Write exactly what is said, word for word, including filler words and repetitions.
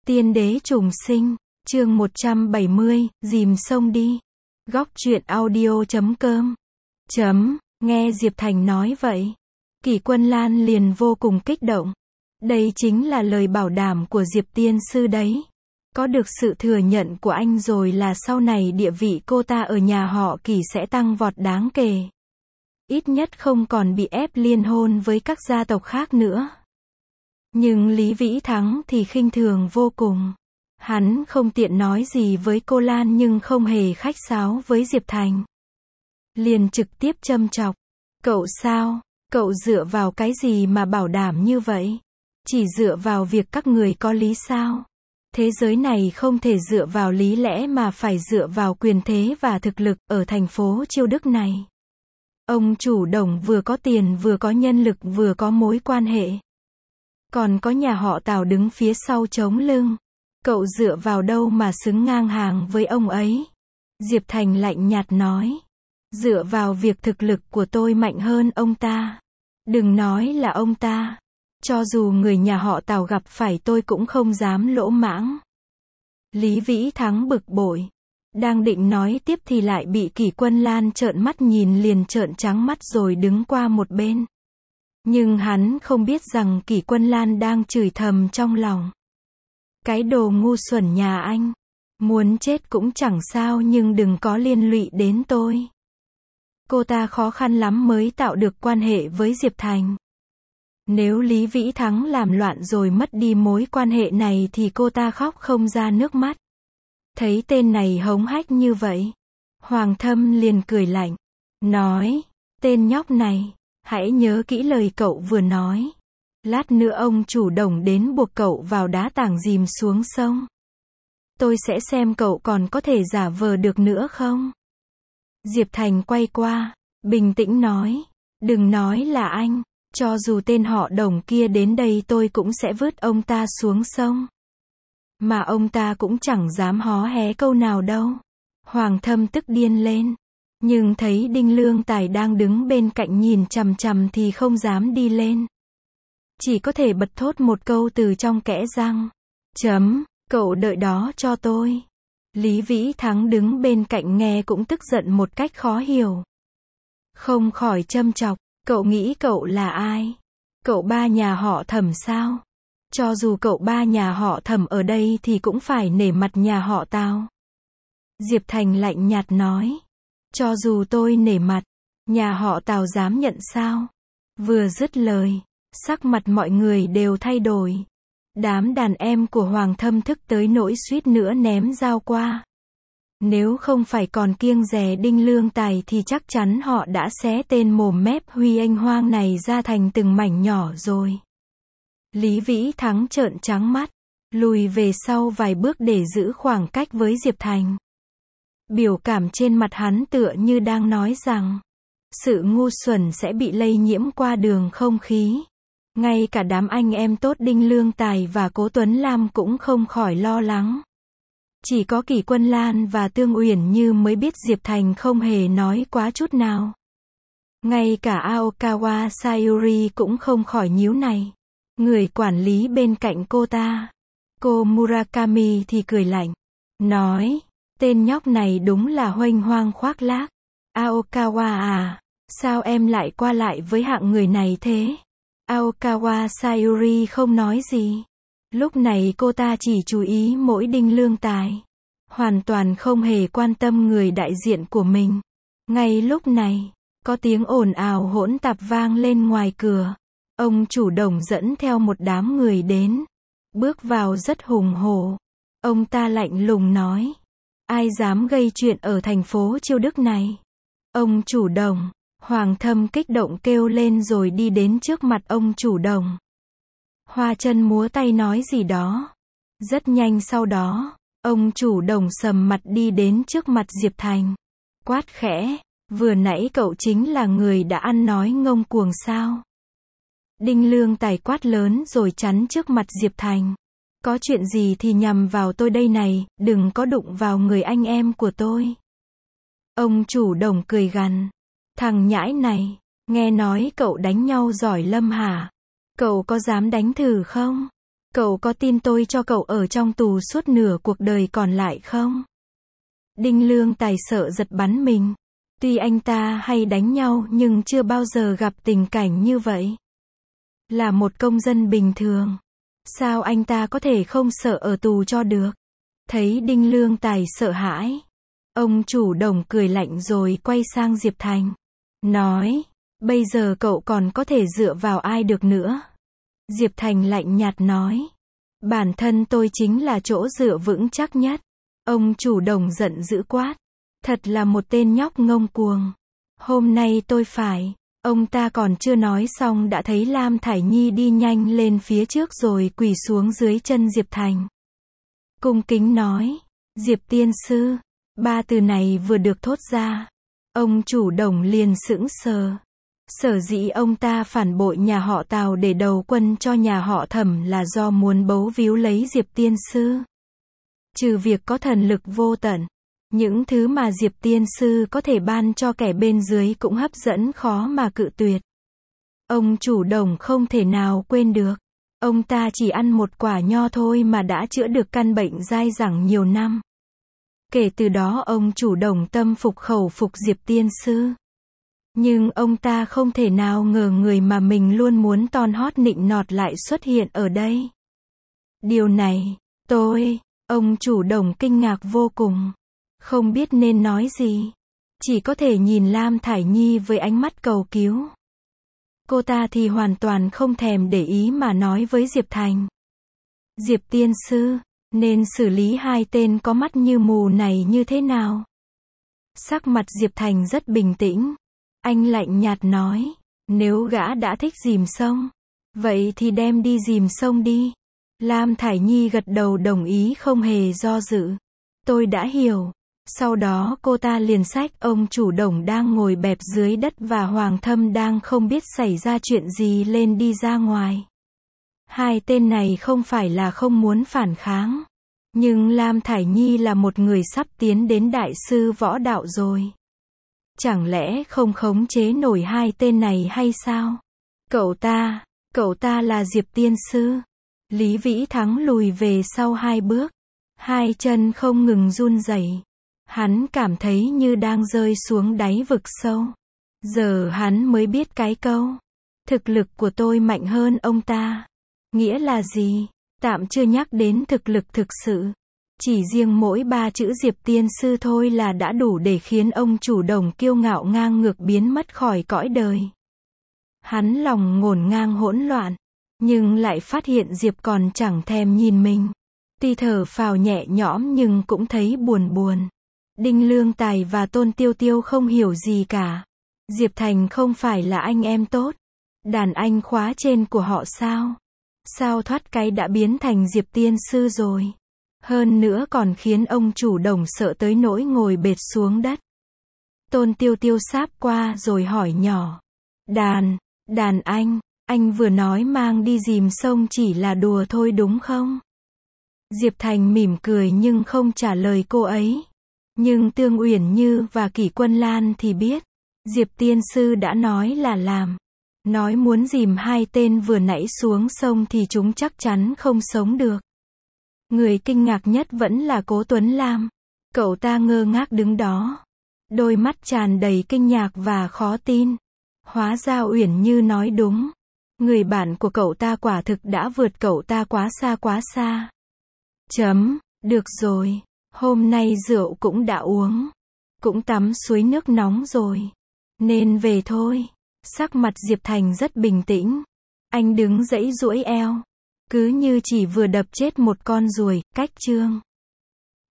Tiên đế trùng sinh, chương một trăm bảy mươi, dìm sông đi. Góc truyện audio chấm com. Chấm, nghe Diệp Thành nói vậy. Kỷ Quân Lan liền vô cùng kích động. Đây chính là lời bảo đảm của Diệp tiên sư đấy. Có được sự thừa nhận của anh rồi là sau này địa vị cô ta ở nhà họ Kỷ sẽ tăng vọt đáng kể. Ít nhất không còn bị ép liên hôn với các gia tộc khác nữa. Nhưng Lý Vĩ Thắng thì khinh thường vô cùng. Hắn không tiện nói gì với cô Lan nhưng không hề khách sáo với Diệp Thành. Liền trực tiếp châm chọc. Cậu sao? Cậu dựa vào cái gì mà bảo đảm như vậy? Chỉ dựa vào việc các người có lý sao? Thế giới này không thể dựa vào lý lẽ mà phải dựa vào quyền thế và thực lực ở thành phố Chiêu Đức này. Ông chủ Đồng vừa có tiền vừa có nhân lực vừa có mối quan hệ. Còn có nhà họ Tào đứng phía sau chống lưng. Cậu dựa vào đâu mà xứng ngang hàng với ông ấy? Diệp Thành lạnh nhạt nói. Dựa vào việc thực lực của tôi mạnh hơn ông ta. Đừng nói là ông ta. Cho dù người nhà họ Tào gặp phải tôi cũng không dám lỗ mãng. Lý Vĩ Thắng bực bội. Đang định nói tiếp thì lại bị Kỷ Quân Lan trợn mắt nhìn liền trợn trắng mắt rồi đứng qua một bên. Nhưng hắn không biết rằng Kỷ Quân Lan đang chửi thầm trong lòng. Cái đồ ngu xuẩn nhà anh. Muốn chết cũng chẳng sao nhưng đừng có liên lụy đến tôi. Cô ta khó khăn lắm mới tạo được quan hệ với Diệp Thành. Nếu Lý Vĩ Thắng làm loạn rồi mất đi mối quan hệ này thì cô ta khóc không ra nước mắt. Thấy tên này hống hách như vậy. Hoàng Thâm liền cười lạnh. Nói, tên nhóc này, hãy nhớ kỹ lời cậu vừa nói. Lát nữa ông chủ Đồng đến buộc cậu vào đá tảng dìm xuống sông. Tôi sẽ xem cậu còn có thể giả vờ được nữa không? Diệp Thành quay qua, bình tĩnh nói. Đừng nói là anh, cho dù tên họ Đồng kia đến đây tôi cũng sẽ vứt ông ta xuống sông. Mà ông ta cũng chẳng dám hó hé câu nào đâu. Hoàng Thâm tức điên lên. Nhưng thấy Đinh Lương Tài đang đứng bên cạnh nhìn chằm chằm thì không dám đi lên. Chỉ có thể bật thốt một câu từ trong kẽ răng. Chấm, cậu đợi đó cho tôi. Lý Vĩ Thắng đứng bên cạnh nghe cũng tức giận một cách khó hiểu. Không khỏi châm chọc, cậu nghĩ cậu là ai? Cậu ba nhà họ Thẩm sao? Cho dù cậu ba nhà họ Thẩm ở đây thì cũng phải nể mặt nhà họ Tào. Diệp Thành lạnh nhạt nói. Cho dù tôi nể mặt, nhà họ Tào dám nhận sao? Vừa dứt lời, sắc mặt mọi người đều thay đổi. Đám đàn em của Hoàng Thâm thức tới nỗi suýt nữa ném dao qua. Nếu không phải còn kiêng dè Đinh Lương Tài thì chắc chắn họ đã xé tên mồm mép Huy Anh Hoang này ra thành từng mảnh nhỏ rồi. Lý Vĩ Thắng trợn trắng mắt, lùi về sau vài bước để giữ khoảng cách với Diệp Thành. Biểu cảm trên mặt hắn tựa như đang nói rằng, sự ngu xuẩn sẽ bị lây nhiễm qua đường không khí. Ngay cả đám anh em tốt Đinh Lương Tài và Cố Tuấn Lam cũng không khỏi lo lắng. Chỉ có Kỷ Quân Lan và Tương Uyển Như mới biết Diệp Thành không hề nói quá chút nào. Ngay cả Aokawa Sayuri cũng không khỏi nhíu này. Người quản lý bên cạnh cô ta, cô Murakami thì cười lạnh. Nói, tên nhóc này đúng là huênh hoang khoác lác. Aokawa à, sao em lại qua lại với hạng người này thế? Aokawa Sayuri không nói gì. Lúc này cô ta chỉ chú ý mỗi Đinh Lương Tài. Hoàn toàn không hề quan tâm người đại diện của mình. Ngay lúc này, có tiếng ồn ào hỗn tạp vang lên ngoài cửa. Ông chủ Đồng dẫn theo một đám người đến. Bước vào rất hùng hổ. Ông ta lạnh lùng nói. Ai dám gây chuyện ở thành phố Chiêu Đức này? Ông chủ Đồng. Hoàng Thâm kích động kêu lên rồi đi đến trước mặt ông chủ Đồng. Hoa chân múa tay nói gì đó. Rất nhanh sau đó, ông chủ Đồng sầm mặt đi đến trước mặt Diệp Thành. Quát khẽ, vừa nãy cậu chính là người đã ăn nói ngông cuồng sao? Đinh Lương Tài quát lớn rồi chắn trước mặt Diệp Thành. Có chuyện gì thì nhằm vào tôi đây này, đừng có đụng vào người anh em của tôi. Ông chủ Đồng cười gằn. Thằng nhãi này, nghe nói cậu đánh nhau giỏi lắm hả? Cậu có dám đánh thử không? Cậu có tin tôi cho cậu ở trong tù suốt nửa cuộc đời còn lại không? Đinh Lương Tài sợ giật bắn mình. Tuy anh ta hay đánh nhau nhưng chưa bao giờ gặp tình cảnh như vậy. Là một công dân bình thường. Sao anh ta có thể không sợ ở tù cho được? Thấy Đinh Lương Tài sợ hãi. Ông chủ Đồng cười lạnh rồi quay sang Diệp Thành. Nói, bây giờ cậu còn có thể dựa vào ai được nữa? Diệp Thành lạnh nhạt nói. Bản thân tôi chính là chỗ dựa vững chắc nhất. Ông chủ Đồng giận dữ quát. Thật là một tên nhóc ngông cuồng. Hôm nay tôi phải. Ông ta còn chưa nói xong đã thấy Lam Thải Nhi đi nhanh lên phía trước rồi quỳ xuống dưới chân Diệp Thành. Cung kính nói. Diệp tiên sư. Ba từ này vừa được thốt ra. Ông chủ Đồng liền sững sờ. Sở dĩ ông ta phản bội nhà họ Tào để đầu quân cho nhà họ Thẩm là do muốn bấu víu lấy Diệp tiên sư. Trừ việc có thần lực vô tận, những thứ mà Diệp tiên sư có thể ban cho kẻ bên dưới cũng hấp dẫn khó mà cự tuyệt. Ông chủ Đồng không thể nào quên được. Ông ta chỉ ăn một quả nho thôi mà đã chữa được căn bệnh dai dẳng nhiều năm. Kể từ đó ông chủ Đồng tâm phục khẩu phục Diệp tiên sư. Nhưng ông ta không thể nào ngờ người mà mình luôn muốn ton hót nịnh nọt lại xuất hiện ở đây. Điều này, tôi, ông chủ Đồng kinh ngạc vô cùng. Không biết nên nói gì. Chỉ có thể nhìn Lam Thải Nhi với ánh mắt cầu cứu. Cô ta thì hoàn toàn không thèm để ý mà nói với Diệp Thành. Diệp tiên sư, nên xử lý hai tên có mắt như mù này như thế nào? Sắc mặt Diệp Thành rất bình tĩnh. Anh lạnh nhạt nói, nếu gã đã thích dìm sông, vậy thì đem đi dìm sông đi. Lam Thải Nhi gật đầu đồng ý không hề do dự. Tôi đã hiểu. Sau đó cô ta liền xách ông chủ Đồng đang ngồi bẹp dưới đất và Hoàng Thâm đang không biết xảy ra chuyện gì lên đi ra ngoài. Hai tên này không phải là không muốn phản kháng. Nhưng Lam Thải Nhi là một người sắp tiến đến đại sư võ đạo rồi. Chẳng lẽ không khống chế nổi hai tên này hay sao? Cậu ta, cậu ta là Diệp tiên sư. Lý Vĩ Thắng lùi về sau hai bước. Hai chân không ngừng run rẩy. Hắn cảm thấy như đang rơi xuống đáy vực sâu. Giờ hắn mới biết cái câu. Thực lực của tôi mạnh hơn ông ta. Nghĩa là gì? Tạm chưa nhắc đến thực lực thực sự. Chỉ riêng mỗi ba chữ Diệp tiên sư thôi là đã đủ để khiến ông chủ Đồng kiêu ngạo ngang ngược biến mất khỏi cõi đời. Hắn lòng ngổn ngang hỗn loạn. Nhưng lại phát hiện Diệp còn chẳng thèm nhìn mình. Tuy thở phào nhẹ nhõm nhưng cũng thấy buồn buồn. Đinh Lương Tài và Tôn Tiêu Tiêu không hiểu gì cả. Diệp Thành không phải là anh em tốt. Đàn anh khóa trên của họ sao? Sao thoát cái đã biến thành Diệp tiên sư rồi? Hơn nữa còn khiến ông chủ Đồng sợ tới nỗi ngồi bệt xuống đất. Tôn Tiêu Tiêu sáp qua rồi hỏi nhỏ. Đàn, đàn anh, anh vừa nói mang đi dìm sông chỉ là đùa thôi đúng không? Diệp Thành mỉm cười nhưng không trả lời cô ấy. Nhưng Tương Uyển Như và Kỷ Quân Lan thì biết. Diệp tiên sư đã nói là làm. Nói muốn dìm hai tên vừa nãy xuống sông thì chúng chắc chắn không sống được. Người kinh ngạc nhất vẫn là Cố Tuấn Lam. Cậu ta ngơ ngác đứng đó. Đôi mắt tràn đầy kinh ngạc và khó tin. Hóa ra Uyển Như nói đúng. Người bạn của cậu ta quả thực đã vượt cậu ta quá xa quá xa. Chấm, được rồi. Hôm nay rượu cũng đã uống. Cũng tắm suối nước nóng rồi. Nên về thôi. Sắc mặt Diệp Thành rất bình tĩnh. Anh đứng giãy giũa eo. Cứ như chỉ vừa đập chết một con ruồi, cách chương.